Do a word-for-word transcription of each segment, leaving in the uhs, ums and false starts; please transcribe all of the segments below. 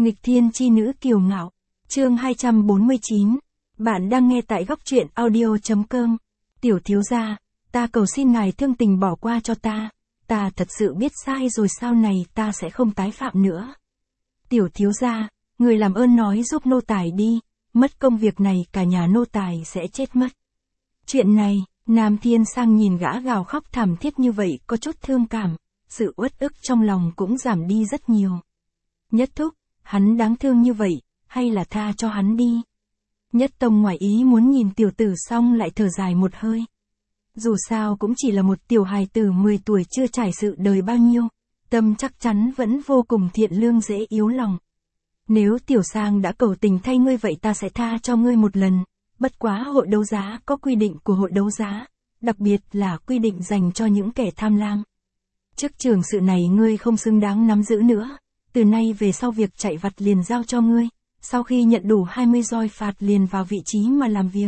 Nghịch thiên chi nữ kiều ngạo. Chương hai trăm bốn mươi chín. Bạn đang nghe tại góc truyện audio chấm com. Tiểu thiếu gia, ta cầu xin ngài thương tình bỏ qua cho ta. Ta thật sự biết sai rồi, sau này ta sẽ không tái phạm nữa. Tiểu thiếu gia, người làm ơn nói giúp nô tài đi, mất công việc này cả nhà nô tài sẽ chết mất. Chuyện này, Nam Thiên Sang nhìn gã gào khóc thảm thiết như vậy có chút thương cảm, sự uất ức trong lòng cũng giảm đi rất nhiều. Nhất thúc, hắn đáng thương như vậy, hay là tha cho hắn đi. Nhất Tông ngoài ý muốn nhìn tiểu tử xong lại thở dài một hơi. Dù sao cũng chỉ là một tiểu hài tử mười tuổi chưa trải sự đời bao nhiêu, tâm chắc chắn vẫn vô cùng thiện lương dễ yếu lòng. Nếu tiểu sang đã cầu tình thay ngươi vậy ta sẽ tha cho ngươi một lần, bất quá hội đấu giá có quy định của hội đấu giá, đặc biệt là quy định dành cho những kẻ tham lam. Chức trưởng sự này ngươi không xứng đáng nắm giữ nữa, từ nay về sau việc chạy vặt liền giao cho ngươi, sau khi nhận đủ hai mươi roi phạt liền vào vị trí mà làm việc.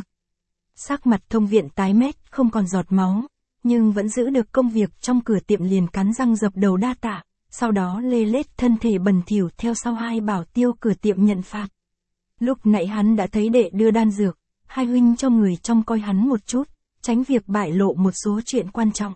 Sắc mặt Thông Viện tái mét không còn giọt máu, nhưng vẫn giữ được công việc trong cửa tiệm liền cắn răng dập đầu đa tạ, sau đó lê lết thân thể bẩn thỉu theo sau hai bảo tiêu cửa tiệm nhận phạt. Lúc nãy hắn đã thấy đệ đưa đan dược, hai huynh cho người trông coi hắn một chút, tránh việc bại lộ một số chuyện quan trọng.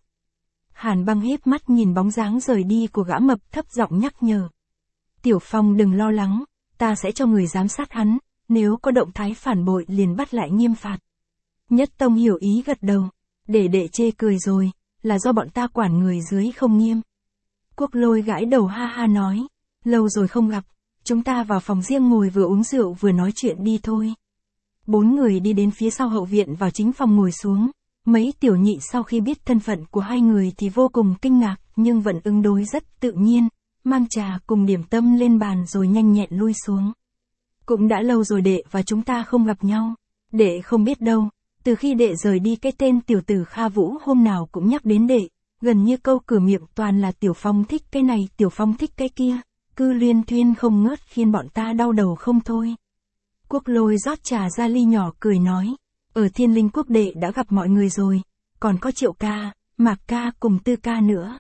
Hàn Băng híp mắt nhìn bóng dáng rời đi của gã mập thấp giọng nhắc nhở. Tiểu Phong đừng lo lắng, ta sẽ cho người giám sát hắn, nếu có động thái phản bội liền bắt lại nghiêm phạt. Nhất Tông hiểu ý gật đầu, để đệ chê cười rồi, là do bọn ta quản người dưới không nghiêm. Quốc Lôi gãi đầu ha ha nói, lâu rồi không gặp, chúng ta vào phòng riêng ngồi vừa uống rượu vừa nói chuyện đi thôi. Bốn người đi đến phía sau hậu viện vào chính phòng ngồi xuống, mấy tiểu nhị sau khi biết thân phận của hai người thì vô cùng kinh ngạc nhưng vẫn ứng đối rất tự nhiên, mang trà cùng điểm tâm lên bàn rồi nhanh nhẹn lui xuống. Cũng đã lâu rồi đệ và chúng ta không gặp nhau, đệ không biết đâu, từ khi đệ rời đi cái tên tiểu tử Kha Vũ hôm nào cũng nhắc đến đệ, gần như câu cửa miệng toàn là Tiểu Phong thích cái này, Tiểu Phong thích cái kia, cứ luyên thuyên không ngớt khiến bọn ta đau đầu không thôi. Quốc Lôi rót trà ra ly nhỏ cười nói, ở Thiên Linh Quốc đệ đã gặp mọi người rồi, còn có Triệu ca, Mạc ca cùng Tư ca nữa.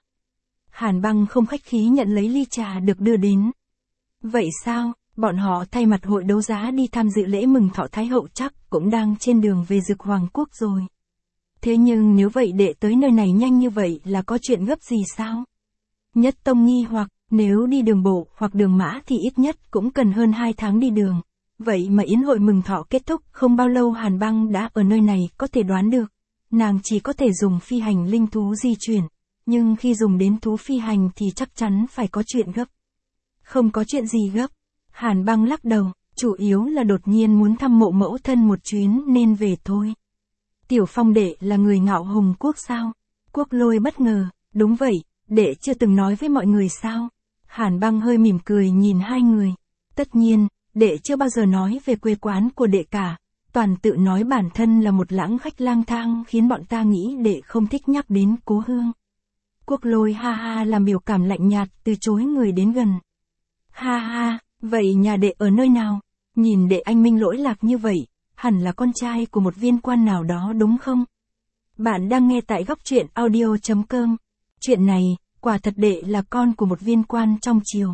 Hàn Băng không khách khí nhận lấy ly trà được đưa đến. Vậy sao, bọn họ thay mặt hội đấu giá đi tham dự lễ mừng thọ Thái hậu chắc cũng đang trên đường về Dực Hoàng Quốc rồi. Thế nhưng nếu vậy đệ tới nơi này nhanh như vậy là có chuyện gấp gì sao? Nhất Tông nghi hoặc, nếu đi đường bộ hoặc đường mã thì ít nhất cũng cần hơn hai tháng đi đường. Vậy mà yến hội mừng thọ kết thúc không bao lâu Hàn Băng đã ở nơi này có thể đoán được. Nàng chỉ có thể dùng phi hành linh thú di chuyển, nhưng khi dùng đến thú phi hành thì chắc chắn phải có chuyện gấp. Không có chuyện gì gấp. Hàn Băng lắc đầu, chủ yếu là đột nhiên muốn thăm mộ mẫu thân một chuyến nên về thôi. Tiểu Phong đệ là người Ngạo Hùng Quốc sao? Quốc Lôi bất ngờ, đúng vậy, đệ chưa từng nói với mọi người sao? Hàn Băng hơi mỉm cười nhìn hai người. Tất nhiên, đệ chưa bao giờ nói về quê quán của đệ cả, toàn tự nói bản thân là một lãng khách lang thang khiến bọn ta nghĩ đệ không thích nhắc đến cố hương. Quốc Lôi ha ha làm biểu cảm lạnh nhạt từ chối người đến gần. Ha ha, vậy nhà đệ ở nơi nào? Nhìn đệ anh minh lỗi lạc như vậy, hẳn là con trai của một viên quan nào đó đúng không? Bạn đang nghe tại góc truyện audio chấm com. Chuyện này, quả thật đệ là con của một viên quan trong triều.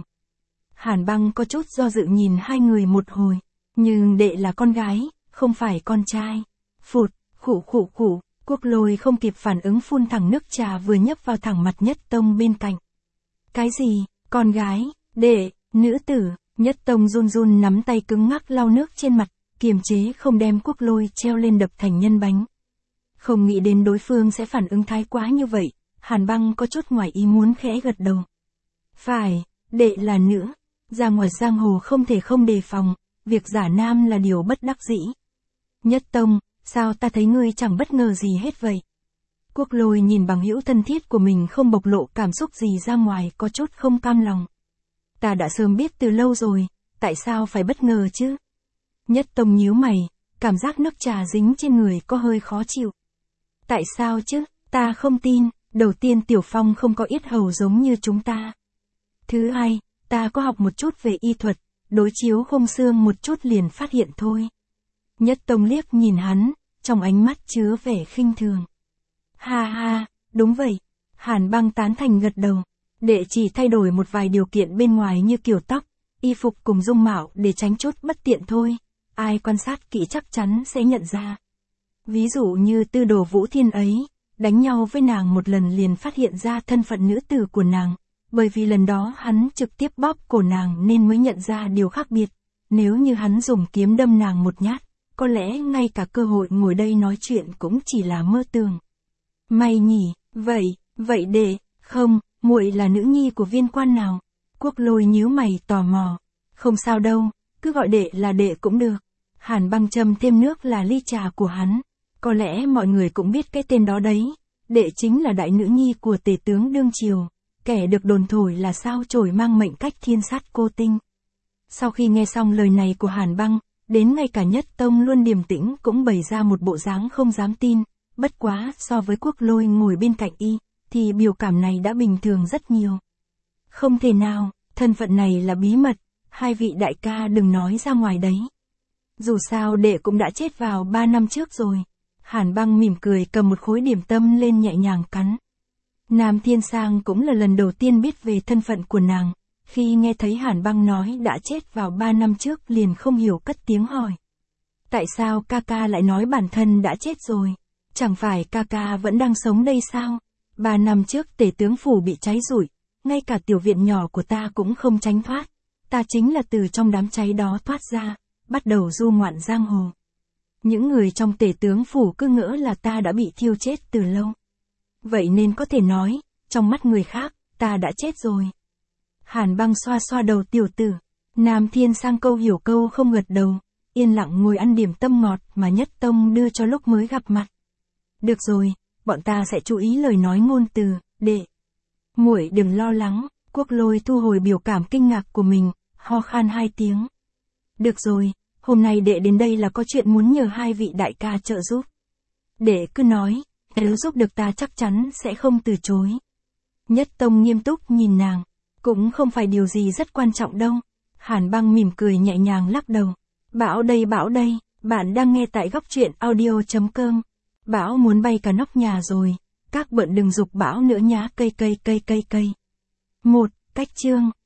Hàn Băng có chút do dự nhìn hai người một hồi, nhưng đệ là con gái, không phải con trai. Phụt, khụ khụ khụ, Quốc Lôi không kịp phản ứng phun thẳng nước trà vừa nhấp vào thẳng mặt Nhất Tông bên cạnh. Cái gì, con gái, đệ, nữ tử? Nhất Tông run run nắm tay cứng ngắc lau nước trên mặt, kiềm chế không đem Quốc Lôi treo lên đập thành nhân bánh. Không nghĩ đến đối phương sẽ phản ứng thái quá như vậy, Hàn Băng có chút ngoài ý muốn khẽ gật đầu. Phải, đệ là nữ, ra ngoài giang hồ không thể không đề phòng, việc giả nam là điều bất đắc dĩ. Nhất Tông, sao ta thấy ngươi chẳng bất ngờ gì hết vậy? Quốc Lôi nhìn bằng hữu thân thiết của mình không bộc lộ cảm xúc gì ra ngoài có chút không cam lòng. Ta đã sớm biết từ lâu rồi, tại sao phải bất ngờ chứ? Nhất Tông nhíu mày, cảm giác nước trà dính trên người có hơi khó chịu. Tại sao chứ, ta không tin, đầu tiên Tiểu Phong không có yết hầu giống như chúng ta. Thứ hai, ta có học một chút về y thuật, đối chiếu khung xương một chút liền phát hiện thôi. Nhất Tông liếc nhìn hắn, trong ánh mắt chứa vẻ khinh thường. Ha ha, đúng vậy. Hàn Băng tán thành gật đầu. Đệ chỉ thay đổi một vài điều kiện bên ngoài như kiểu tóc, y phục cùng dung mạo để tránh chút bất tiện thôi. Ai quan sát kỹ chắc chắn sẽ nhận ra. Ví dụ như Tư Đồ Vũ Thiên ấy, đánh nhau với nàng một lần liền phát hiện ra thân phận nữ tử của nàng, bởi vì lần đó hắn trực tiếp bóp cổ nàng nên mới nhận ra điều khác biệt. Nếu như hắn dùng kiếm đâm nàng một nhát, có lẽ ngay cả cơ hội ngồi đây nói chuyện cũng chỉ là mơ tưởng. May nhỉ, vậy, vậy đệ, không, muội là nữ nhi của viên quan nào? Quốc Lôi nhíu mày tò mò. Không sao đâu, cứ gọi đệ là đệ cũng được. Hàn Băng châm thêm nước là ly trà của hắn. Có lẽ mọi người cũng biết cái tên đó đấy. Đệ chính là đại nữ nhi của tể tướng đương triều, kẻ được đồn thổi là sao chổi mang mệnh cách thiên sát cô tinh. Sau khi nghe xong lời này của Hàn Băng, đến ngay cả Nhất Tông luôn điềm tĩnh cũng bày ra một bộ dáng không dám tin. Bất quá, so với Quốc Lôi ngồi bên cạnh y, thì biểu cảm này đã bình thường rất nhiều. Không thể nào, thân phận này là bí mật, hai vị đại ca đừng nói ra ngoài đấy. Dù sao đệ cũng đã chết vào ba năm trước rồi. Hàn Băng mỉm cười cầm một khối điểm tâm lên nhẹ nhàng cắn. Nam Thiên Sang cũng là lần đầu tiên biết về thân phận của nàng. Khi nghe thấy Hàn Băng nói đã chết vào ba năm trước liền không hiểu cất tiếng hỏi. Tại sao ca ca lại nói bản thân đã chết rồi? Chẳng phải ca ca vẫn đang sống đây sao? Ba năm trước tể tướng phủ bị cháy rụi, ngay cả tiểu viện nhỏ của ta cũng không tránh thoát. Ta chính là từ trong đám cháy đó thoát ra, bắt đầu du ngoạn giang hồ. Những người trong tể tướng phủ cứ ngỡ là ta đã bị thiêu chết từ lâu. Vậy nên có thể nói, trong mắt người khác, ta đã chết rồi. Hàn Băng xoa xoa đầu tiểu tử. Nam Thiên Sang câu hiểu câu không gật đầu, yên lặng ngồi ăn điểm tâm ngọt mà Nhất Tông đưa cho lúc mới gặp mặt. Được rồi, bọn ta sẽ chú ý lời nói ngôn từ, đệ. Muội đừng lo lắng. Quốc Lôi thu hồi biểu cảm kinh ngạc của mình, ho khan hai tiếng. Được rồi, hôm nay đệ đến đây là có chuyện muốn nhờ hai vị đại ca trợ giúp. Đệ cứ nói, nếu giúp được ta chắc chắn sẽ không từ chối. Nhất Tông nghiêm túc nhìn nàng, cũng không phải điều gì rất quan trọng đâu. Hàn Băng mỉm cười nhẹ nhàng lắc đầu. Bảo đây bảo đây, bạn đang nghe tại góc truyện audio chấm com. Bão muốn bay cả nóc nhà rồi, các bận đừng giục bão nữa nhá cây cây cây cây cây. Một, cách chương.